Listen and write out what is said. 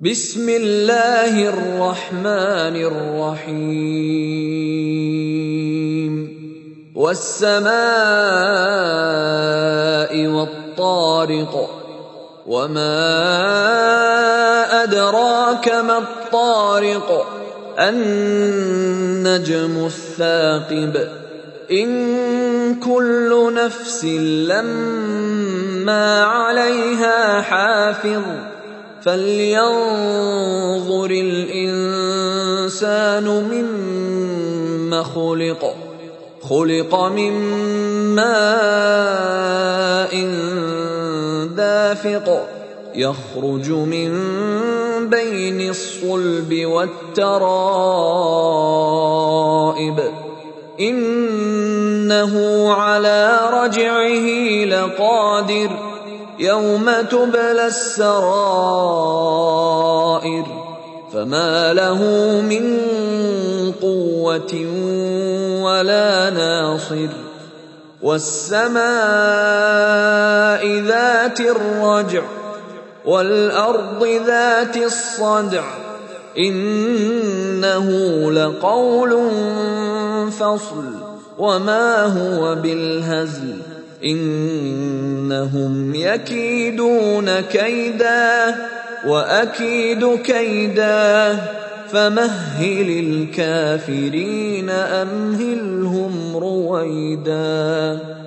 بسم الله الرحمن الرحيم والسماء والطارق وما أدراك ما الطارق النجم الثاقب إن كل نفس لما عليها حافظ فلينظر الإنسان مما خلق من ماء دافق يخرج من بين الصلب والترائب إنه على رجعه لقادر يوم تبلى السرائر فما له من قوة ولا ناصر والسماء ذات الرجع والأرض ذات الصدع إنه لقول فصل وما هو بالهزل إنهم يكيدون كيدا وأكيد كيدا فمهل الكافرين أمهلهم رويدا.